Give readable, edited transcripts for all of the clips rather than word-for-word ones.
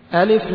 ألف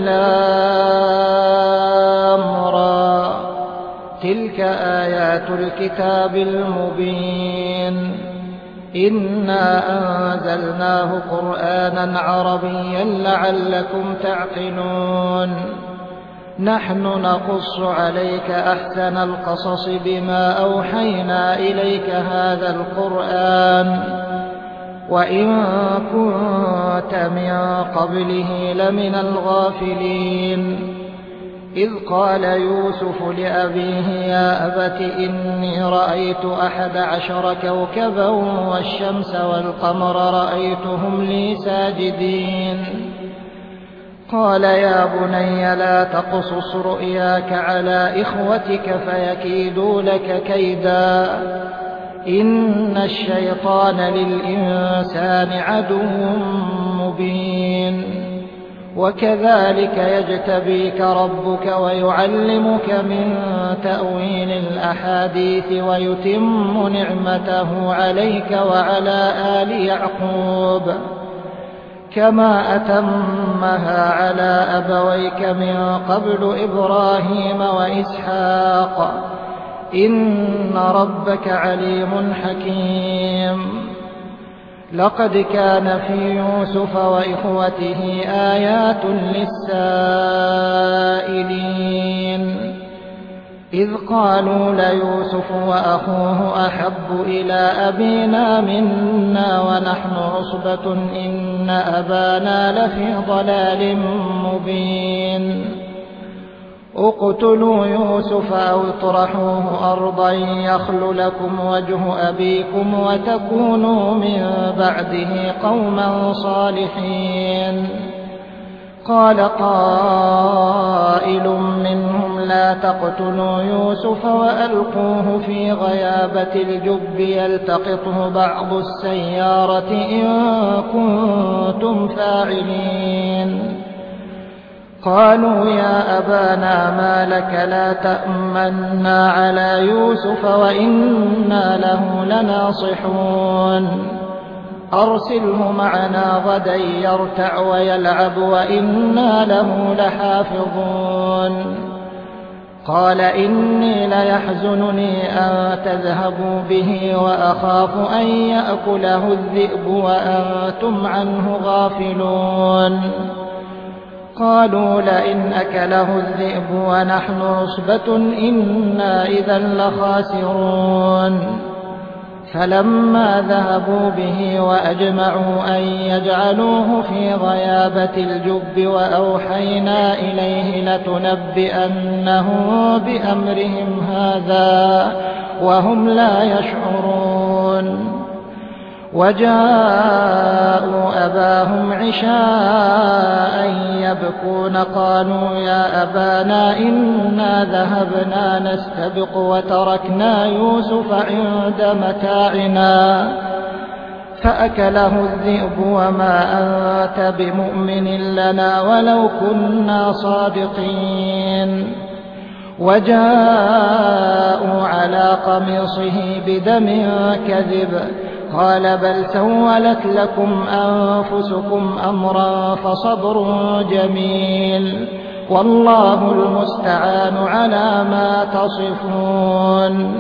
لام را تلك آيات الكتاب المبين إنا أنزلناه قرآنا عربيا لعلكم تعقلون نحن نقص عليك أحسن القصص بما أوحينا إليك هذا القرآن وإن كنت من قبله لمن الغافلين إذ قال يوسف لأبيه يا أبت إني رأيت 11 كوكبا والشمس والقمر رأيتهم لي ساجدين قال يا بني لا تقصص رؤياك على إخوتك فيكيدوا لك كيدا إن الشيطان للإنسان عدو مبين وكذلك يجتبيك ربك ويعلمك من تأويل الأحاديث ويتم نعمته عليك وعلى آل يعقوب كما أتمها على أبويك من قبل إبراهيم وإسحاق إن ربك عليم حكيم لقد كان في يوسف وإخوته آيات للسائلين إذ قالوا ليوسف وأخوه أحب إلى أبينا منا ونحن عصبة إن أبانا لفي ضلال مبين اقتلوا يوسف أو اطرحوه أرضا يخل لكم وجه أبيكم وتكونوا من بعده قوما صالحين قال قائل منهم لا تقتلوا يوسف وألقوه في غيابة الجب يلتقطه بعض السيارة إن كنتم فاعلين قالوا يا أبانا ما لك لا تأمنا على يوسف وإنا له لناصحون أرسله معنا غدا يرتع ويلعب وإنا له لحافظون قال إني ليحزنني أن تذهبوا به وأخاف أن يأكله الذئب وأنتم عنه غافلون قالوا لئن أكله الذئب ونحن عصبة إنا إذا لخاسرون فلما ذهبوا به وأجمعوا أن يجعلوه في غيابة الجب وأوحينا إليه لتنبئنهم بأمرهم هذا وهم لا يشعرون وجاءوا أباهم عشاء يبكون قالوا يا أبانا إنا ذهبنا نستبق وتركنا يوسف عند متاعنا فأكله الذئب وما أنت بمؤمن لنا ولو كنا صادقين وجاءوا على قميصه بدم كذب قال بل سولت لكم أنفسكم أمرا فصبر جميل والله المستعان على ما تصفون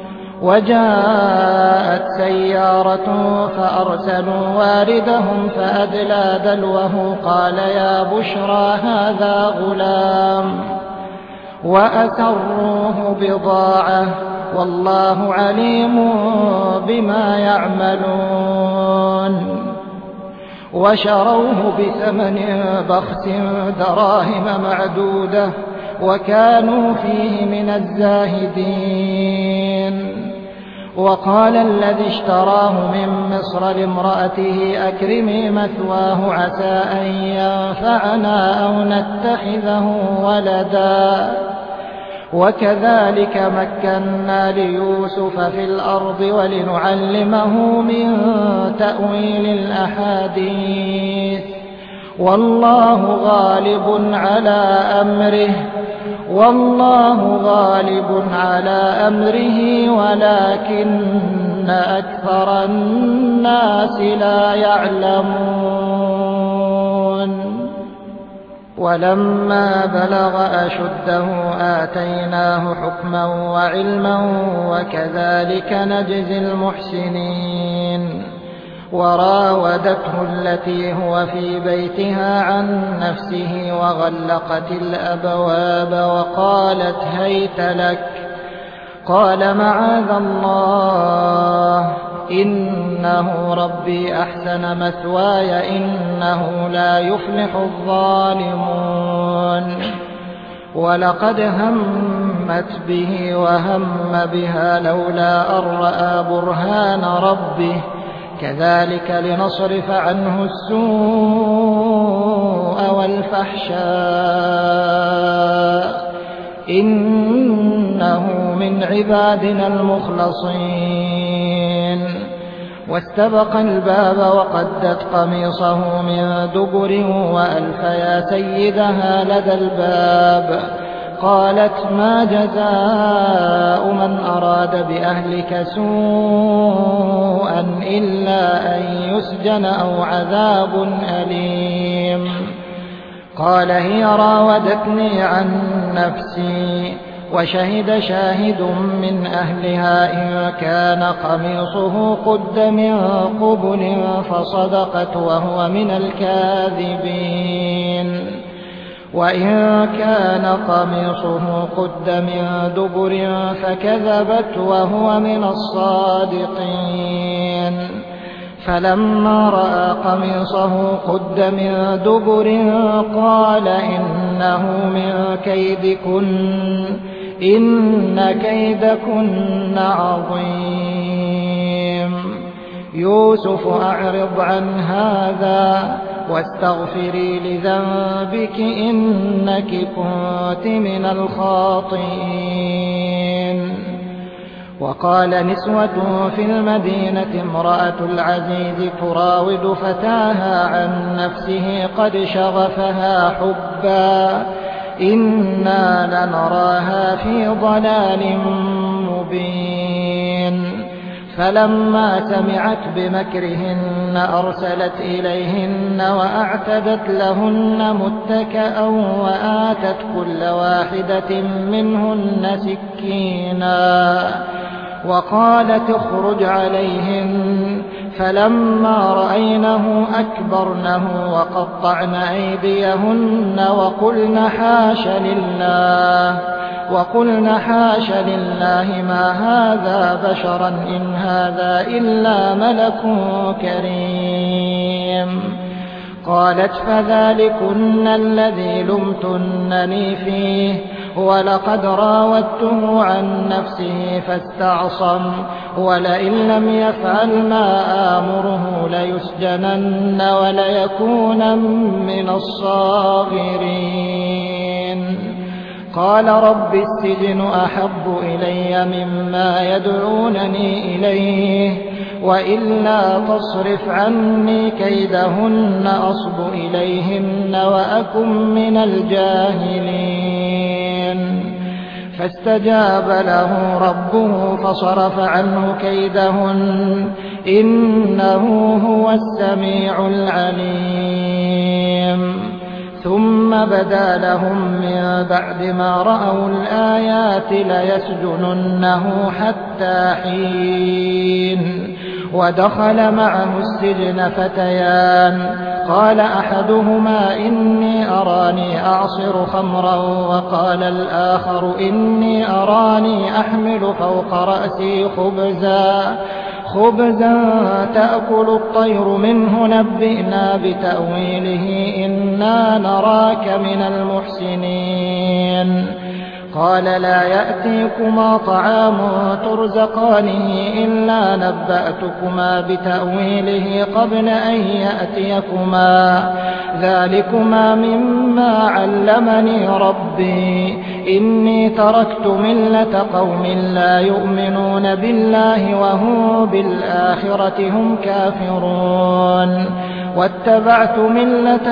وجاءت سيارة فأرسلوا واردهم فأدلى دلوه قال يا بشرى هذا غلام وأسروه بضاعة والله عليم بما يعملون وشروه بثمن بخس دراهم معدودة وكانوا فيه من الزاهدين وقال الذي اشتراه من مصر لامرأته أكرمي مثواه عسى أن ينفعنا أو نتخذه ولدا وكذلك مكنا ليوسف في الأرض ولنعلمه من تأويل الأحاديث والله غالب على أمره ولكن أكثر الناس لا يعلمون. ولما بلغ أشده آتيناه حكما وعلما وكذلك نجزي المحسنين. وراودته التي هو في بيتها عن نفسه وغلقت الأبواب وقالت هيت لك. قال معاذ الله إنه ربي أحسن مثواي إنه لا يفلح الظالمون. ولقد همت به وهم بها لولا أن رأى برهان ربه كذلك لنصرف عنه السوء والفحشاء إنه من عبادنا المخلصين. واستبق الباب وقدت قميصه من دبر وألف يا سيدها لدى الباب. قالت ما جزاء من أراد بأهلك سوءا إلا أن يسجن أو عذاب أليم. قال هي راودتني عن نفسي. وشهد شاهد من أهلها إن كان قميصه قد من قبل فصدقت وهو من الكاذبين. وإن كان قميصه قد من دبر فكذبت وهو من الصادقين. فلما رأى قميصه قد من دبر قال إنه من كيدكن إن كيدكن عظيم. يوسف أعرض عن هذا واستغفري لذنبك إنك كنت من الخاطئين. وقال نسوة في المدينة امرأة العزيز تراود فتاها عن نفسه قد شغفها حبا إنا لنراها في ضلال مبين. فلما سمعت بمكرهن أرسلت إليهن وأعتدت لهن متكأ وآتت كل واحدة منهن سكينا وقالت اخرج عليهن. فلما رأينه أكبرنه وقطعن أيديهن وقلن حاش لله ما هذا بشرا إن هذا إلا ملك كريم. قالت فذلكن الذي لمتنني فيه ولقد راودته عن نفسه فاستعصم ولئن لم يفعل ما آمره ليسجنن وليكون من الصاغرين. قال رب السجن أحب إلي مما يدعونني إليه وإلا تصرف عني كيدهن أصب إليهن وأكن من الجاهلين. فاستجاب له ربه فصرف عنه كيدهن إنه هو السميع العليم. ثم بدا لهم من بعد ما رأوا الآيات ليسجننه حتى حين. ودخل معه السجن فتيان قال أحدهما إني أراني أعصر خمرا وقال الآخر إني أراني أحمل فوق رأسي خبزا تأكل الطير منه نبئنا بتأويله إنا نراك من المحسنين. قال لا يأتيكما طعام ترزقانه إلا نبأتكما بتأويله قبل أن يأتيكما ذلكما مما علمني ربي إني تركت ملة قوم لا يؤمنون بالله وهم بالآخرة هم كافرون واتبعت ملة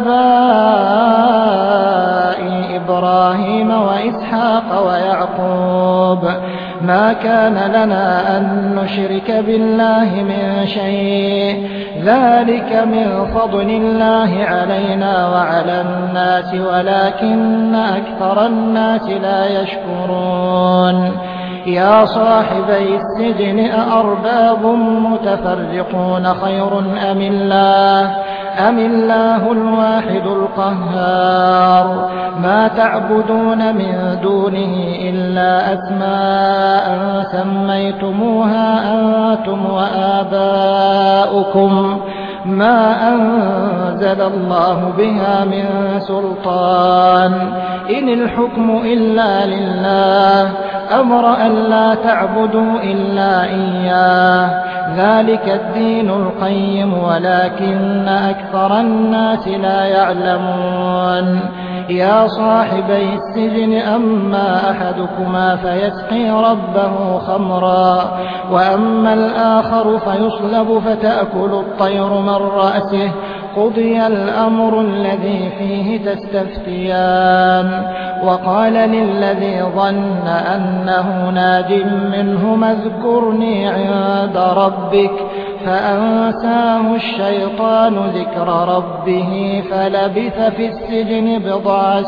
آبائي إبراهيم وإسحاق ويعقوب ما كان لنا أن نشرك بالله من شيء ذلك من فضل الله علينا وعلى الناس ولكن أكثر الناس لا يشكرون يا صاحبي السجن أأرباب متفرقون خير أم الله الواحد القهار ما تعبدون من دونه إلا أسماء سميتموها أنتم وآباؤكم ما أنزل الله بها من سلطان إن الحكم إلا لله أمر أن لا تعبدوا إلا إياه ذلك الدين القيم ولكن أكثر الناس لا يعلمون يا صاحبي السجن أما أحدكما فيسقي ربه خمرا وأما الآخر فيصلب فتأكل الطير من رأسه قضي الأمر الذي فيه تستفتيان وقال للذي ظن أنه ناج منه اذكرني عند ربك فأنساه الشيطان ذكر ربه فلبث في السجن بضع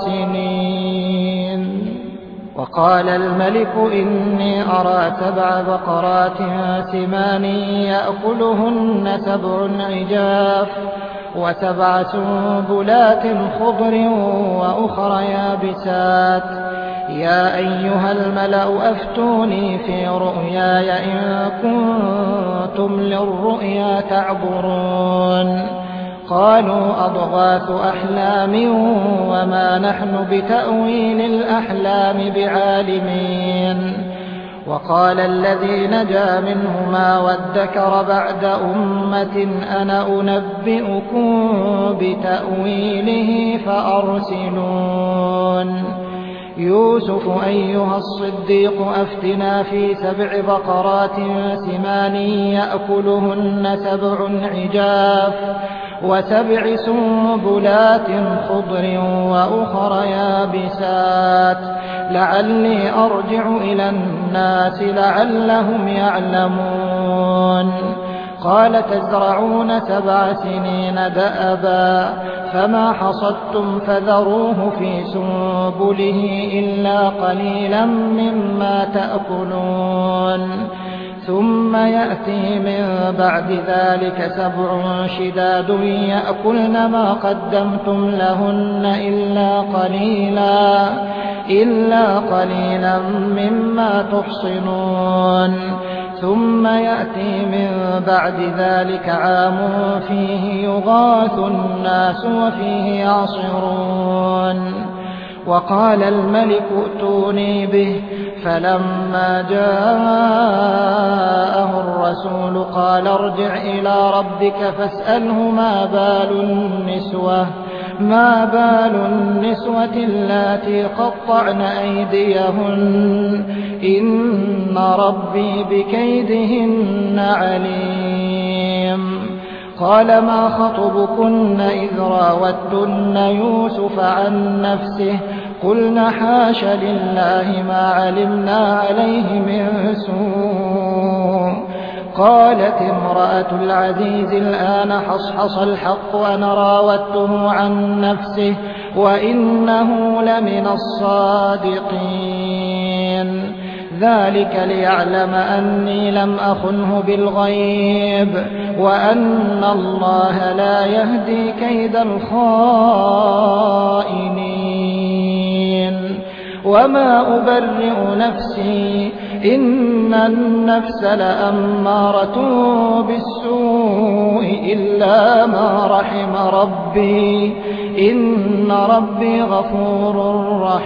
سنين وقال الملك إني أرى 7 بقرات سمان يأكلهن 7 عجاف و7 سنبلات خضر وأخر يابسات يا أيها الملأ أفتوني في رؤياي إن كنتم للرؤيا تعبرون قالوا أضغاث أحلام وما نحن بتأويل الأحلام بعالمين وقال الذي نجا منهما وادكر بعد أمة أنا أنبئكم بتأويله فأرسلون يوسف أيها الصديق أفتنا في 7 بقرات سمان يأكلهن 7 عجاف و7 سنبلات خضر وأخر يابسات لعلي أرجع إلى الناس لعلهم يعلمون قال تزرعون 7 سنين دأبا فما حصدتم فذروه في سنبله إلا قليلا مما تأكلون ثم يأتي من بعد ذلك 7 شداد يأكلن ما قدمتم لهن إلا قليلا مما تحصنون ثم يأتي من بعد ذلك عام فيه يغاث الناس وفيه يعصرون وقال الملك ائتوني به فلما جاءه الرسول قال ارجع إلى ربك فاسأله ما بال النسوة اللاتي قطعن أيديهن إن ربي بكيدهن عليم قال ما خطبكن إذ راوتن يوسف عن نفسه قلنا حاش لله ما علمنا عليه من سوء قالت امرأة العزيز الآن حصحص الحق أنا راودته عن نفسه وإنه لمن الصادقين ذلك ليعلم أني لم أخنه بالغيب وأن الله لا يهدي كيد الخائنين وما أبرئ نفسي إن النفس لأمارة بالسوء إلا ما رحم ربي إن ربي غفور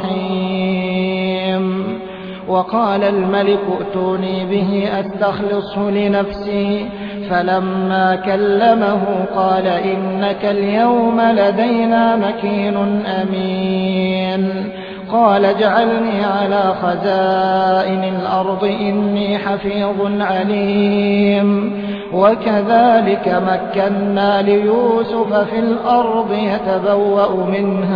رحيم وقال الملك ائتوني به أستخلصه لنفسي فلما كلمه قال إنك اليوم لدينا مكين أمين قال اجعلني على خزائن الأرض إني حفيظ عليم وكذلك مكنا ليوسف في الأرض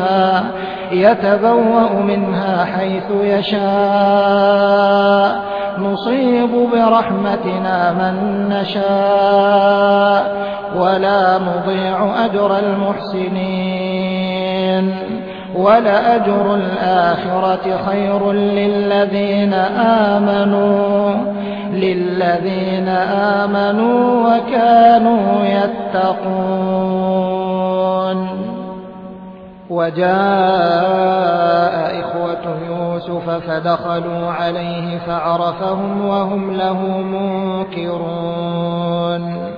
يتبوأ منها حيث يشاء نصيب برحمتنا من نشاء ولا نضيع أجر المحسنين ولأجر الآخرة خير للذين آمنوا وكانوا يتقون. وجاء إخوة يوسف فدخلوا عليه فعرفهم وهم له منكرون.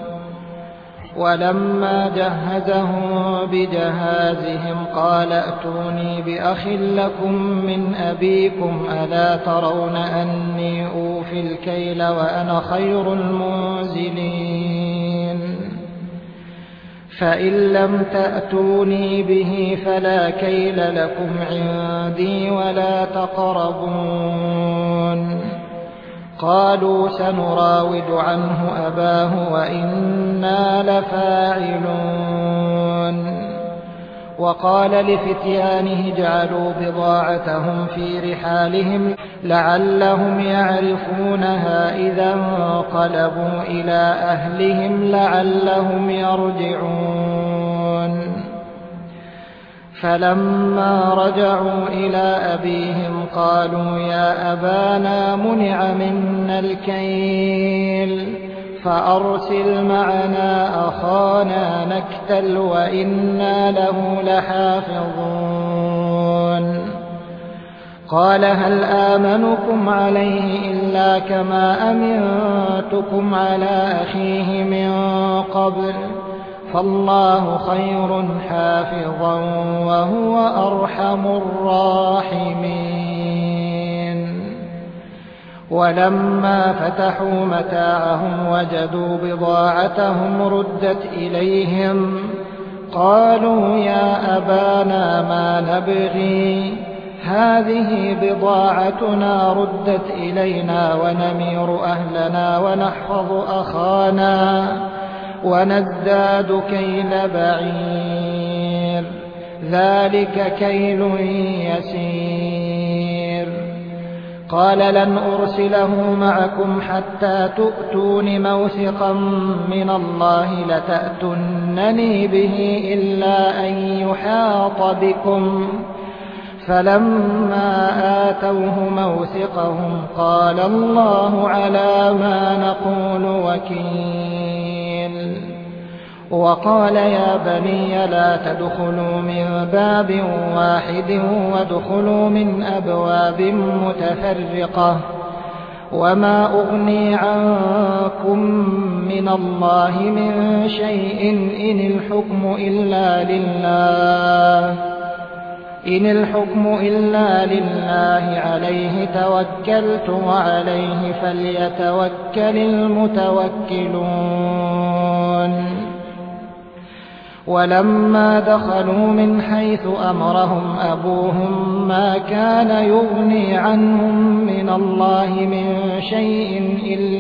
ولما جهزهم بجهازهم قال ائتوني بأخ لكم من أبيكم ألا ترون أني أوفي الكيل وأنا خير المنزلين فإن لم تأتوني به فلا كيل لكم عندي ولا تقربون. قالوا سنراود عنه أباه وإنا لفاعلون. وقال لفتيانه اجعلوا بضاعتهم في رحالهم لعلهم يعرفونها إذا انقلبوا إلى أهلهم لعلهم يرجعون. فلما رجعوا إلى أبيهم قالوا يا أبانا منع منا الكيل فأرسل معنا أخانا نكتل وإنا له لحافظون. قال هل آمنكم عليه إلا كما أمنتكم على أخيه من قبل فالله خير حافظا وهو أرحم الراحمين. ولما فتحوا متاعهم وجدوا بضاعتهم ردت إليهم قالوا يا أبانا ما نبغي هذه بضاعتنا ردت إلينا ونمير أهلنا ونحفظ أخانا ونزداد كيل بعير ذلك كيل يسير. قال لن أرسله معكم حتى تؤتون موثقا من الله لتأتونني به إلا أن يحاط بكم. فلما آتوه موثقهم قال الله على ما نقول وكيل. وقال يا بني لا تدخلوا من باب واحد وادخلوا من أبواب متفرقة وما أغني عنكم من الله من شيء إن الحكم إلا لله عليه توكلت وعليه فليتوكل المتوكلون. ولما دخلوا من حيث أمرهم أبوهم ما كان يغني عنهم من الله من شيء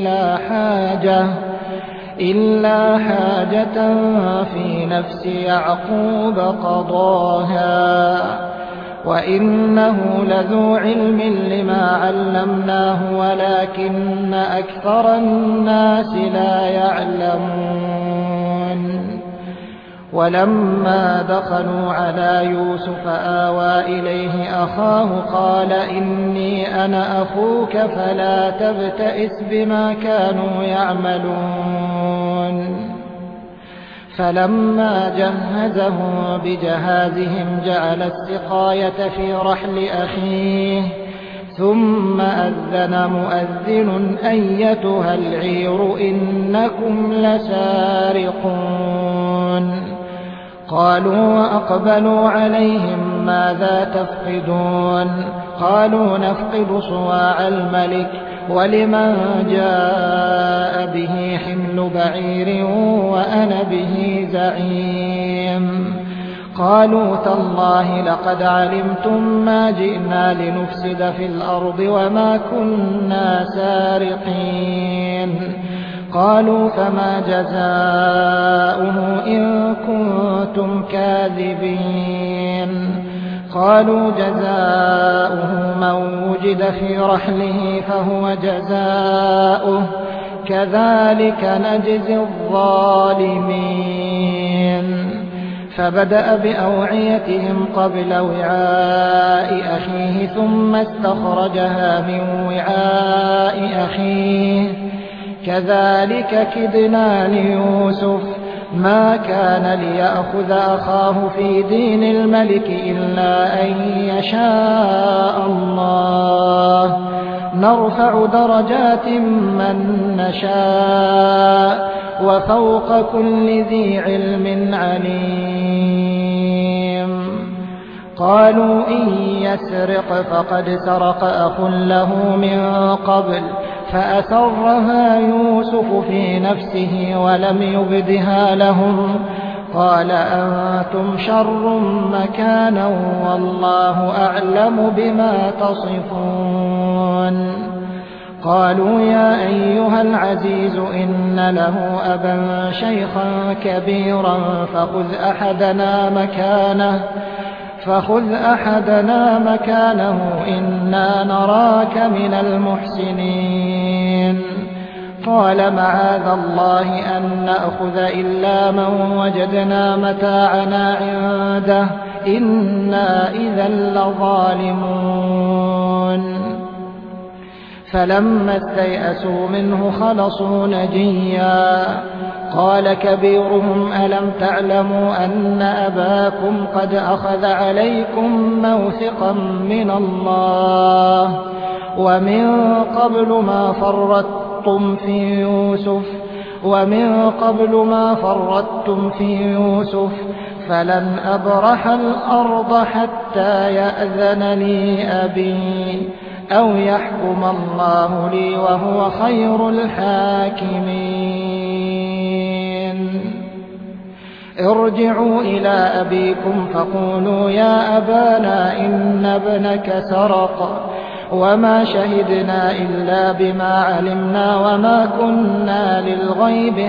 إلا حاجة في نفس يعقوب قضاها وإنه لذو علم لما علمناه ولكن أكثر الناس لا يعلمون. ولما دخلوا على يوسف آوى إليه أخاه قال إني أنا أخوك فلا تبتئس بما كانوا يعملون. فلما جهزهم بجهازهم جعل السقاية في رحل أخيه ثم أذن مؤذن أيتها العير إنكم لسارقون. قالوا وأقبلوا عليهم ماذا تفقدون؟ قالوا نفقد صواع الملك ولمن جاء به حمل بعير وأنا به زعيم. قالوا تالله لقد علمتم ما جئنا لنفسد في الأرض وما كنا سارقين. قالوا فما جزاؤه إن كنتم كاذبين؟ قالوا جزاؤه من وجد في رحله فهو جزاؤه كذلك نجزي الظالمين. فبدأ بأوعيتهم قبل وعاء أخيه ثم استخرجها من وعاء أخيه كذلك كدنا ليوسف ما كان ليأخذ أخاه في دين الملك إلا أن يشاء الله نرفع درجات من نشاء وفوق كل ذي علم عليم. قالوا إن يسرق فقد سرق أخ له من قبل فأسرها يوسف في نفسه ولم يبدها لهم قال أنتم شر مكانا والله أعلم بما تصفون. قالوا يا أيها العزيز إن له أبا شيخا كبيرا فخذ أحدنا مكانه إنا نراك من المحسنين. قال معاذ الله أن نأخذ إلا من وجدنا متاعنا عنده إنا إذا لظالمون. فلما استيئسوا منه خلصوا نجيا قال كبيرهم ألم تعلموا أن أباكم قد أخذ عليكم موثقا من الله ومن قبل ما فرطتم في يوسف فلن أبرح الأرض حتى يأذن لي أبي أو يحكم الله لي وهو خير الحاكمين. ارجعوا إلى أبيكم فقولوا يا أبانا إن ابنك سرق وما شهدنا إلا بما علمنا وما كنا للغيب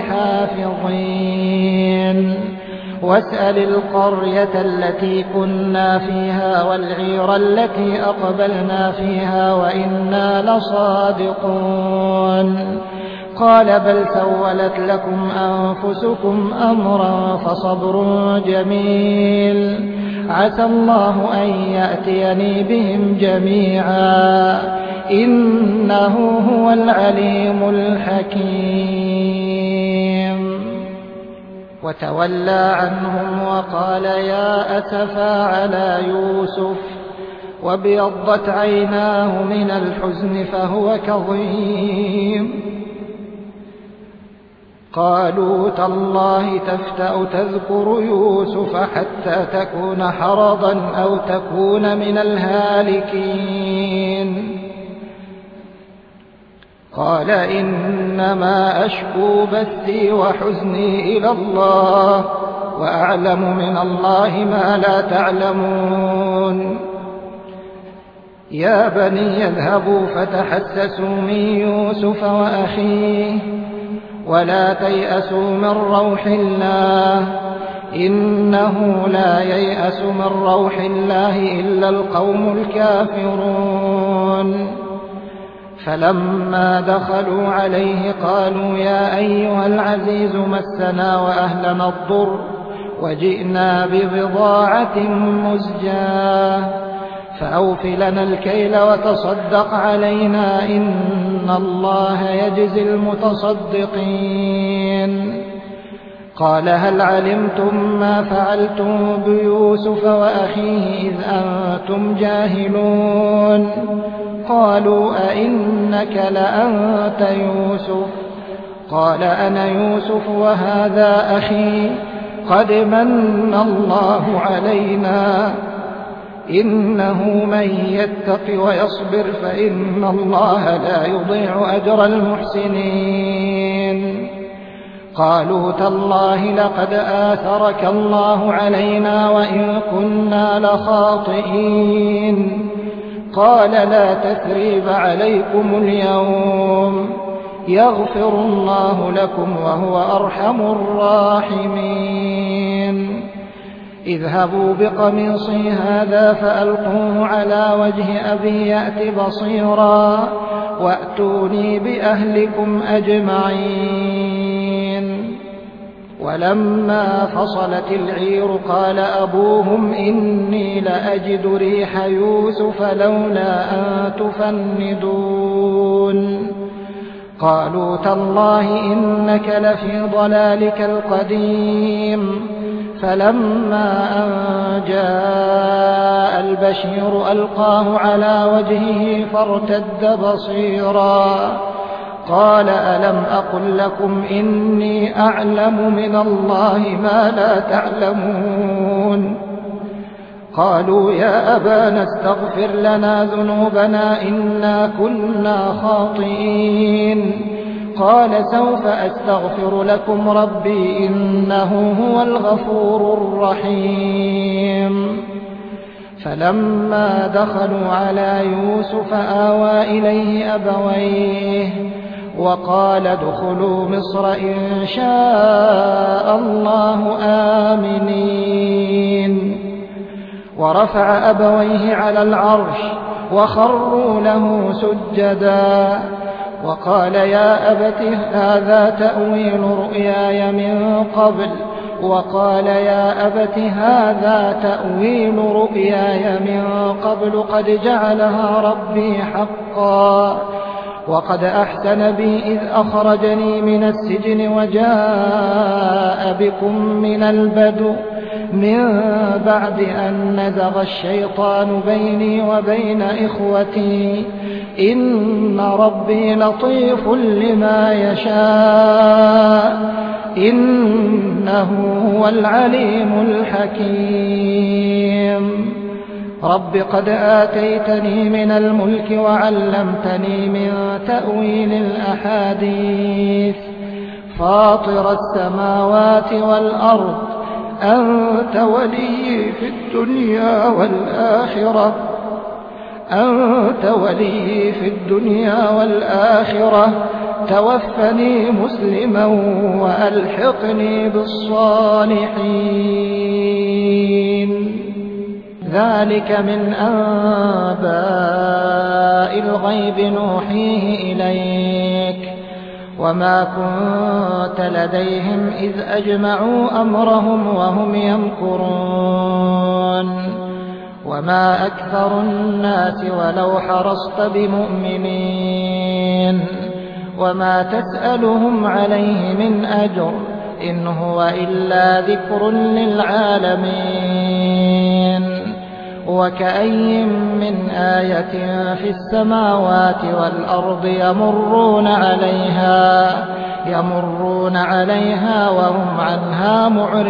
حافظين. واسأل القرية التي كنا فيها والعير التي أقبلنا فيها وإنا لصادقون. قال بل سولت لكم أنفسكم أمرا فصبر جميل عسى الله أن يأتيني بهم جميعا إنه هو العليم الحكيم. وتولى عنهم وقال يا أسفا على يوسف وابيضت عيناه من الحزن فهو كظيم. قالوا تالله تفتأ تذكر يوسف حتى تكون حرضا أو تكون من الهالكين. قال إنما أشكو بثي وحزني إلى الله وأعلم من الله ما لا تعلمون. يا بني اذهبوا فتحسسوا من يوسف وأخيه ولا تيأسوا من روح الله إنه لا ييأس من روح الله إلا القوم الكافرون. فلما دخلوا عليه قالوا يا أيها العزيز مسنا وأهلنا الضر وجئنا ببضاعة مزجاة فأوف لنا الكيل وتصدق علينا إن الله يجزي المتصدقين. قال هل علمتم ما فعلتم بيوسف وأخيه إذ أنتم جاهلون؟ قالوا أئنك لأنت يوسف؟ قال أنا يوسف وهذا أخي قد من الله علينا إنه من يتق ويصبر فإن الله لا يضيع أجر المحسنين. قالوا تالله لقد آثرك الله علينا وإن كنا لخاطئين. قال لا تثريب عليكم اليوم يغفر الله لكم وهو أرحم الراحمين. اذهبوا بقميصي هذا فألقوه على وجه أبي يأت بصيرا وأتوني بأهلكم أجمعين. ولما فصلت العير قال أبوهم إني لأجد ريح يوسف لولا أن تفندون. قالوا تالله إنك لفي ضلالك القديم. فلما أن جاء البشير ألقاه على وجهه فارتد بصيرا قال ألم أقل لكم إني أعلم من الله ما لا تعلمون. قالوا يا أبانا استغفر لنا ذنوبنا إنا كنا خاطئين. قال سوف أستغفر لكم ربي إنه هو الغفور الرحيم. فلما دخلوا على يوسف آوى إليه أبويه وقال ادخلوا مصر إن شاء الله آمنين. ورفع أبويه على العرش وخروا له سجدا وقال يا أبت هذا تأويل رؤياي من قبل قد جعلها ربي حقا وقد أحسن بي إذ أخرجني من السجن وجاء بكم من البدو من بعد أن نزغ الشيطان بيني وبين إخوتي إن ربي لطيف لما يشاء إنه هو العليم الحكيم. رب قد آتيتني من الملك وعلمتني من تأويل الأحاديث فاطر السماوات والأرض أنت ولي في الدنيا والآخرة توفني مسلما وألحقني بالصالحين. ذلك من أنباء الغيب نوحيه إليك وما كنت لديهم إذ أجمعوا أمرهم وهم يمكرون. وما أكثر الناس ولو حرصت بمؤمنين وما تسألهم عليه من أجر إن هو إلا ذكر للعالمين. وكأي من آية في السماوات والأرض يمرون عليها وهم عنها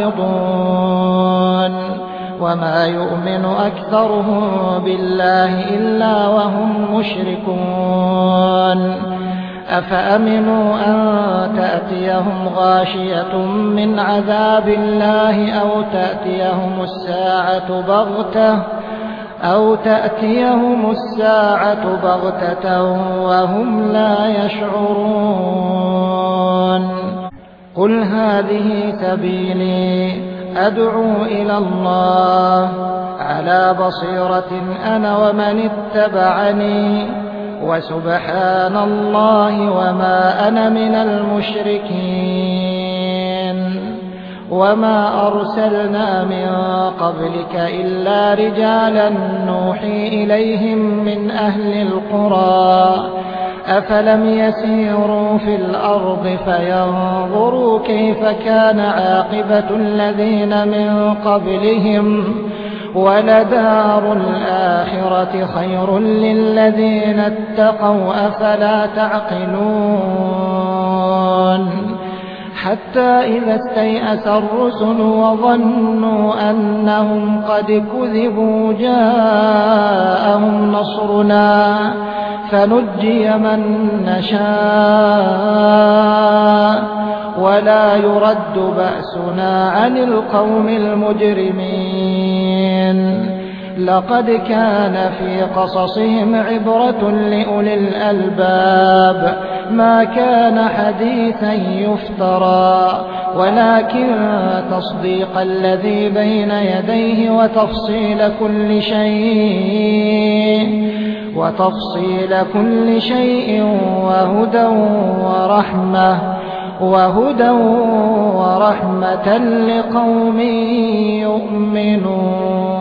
معرضون. وما يؤمن أكثرهم بالله إلا وهم مشركون. أفأمنوا أن تأتيهم غاشية من عذاب الله أو تأتيهم الساعة بغتة وهم لا يشعرون. قل هذه سبيلي أدعو إلى الله على بصيرة أنا ومن اتبعني وسبحان الله وما أنا من المشركين. وما أرسلنا من قبلك إلا رجالا نوحي إليهم من أهل القرى أفلم يسيروا في الأرض فينظروا كيف كان عاقبة الذين من قبلهم ولدار الآخرة خير للذين اتقوا أفلا تعقلون. حتى إذا استيأس الرسل وظنوا أنهم قد كذبوا جاءهم نصرنا فنجي من نشاء ولا يرد بأسنا عن القوم المجرمين. لقد كان في قصصهم عبرة لأولي الألباب ما كان حديثا يفترى ولكن تصديق الذي بين يديه وتفصيل كل شيء وهدى ورحمة لقوم يؤمنون.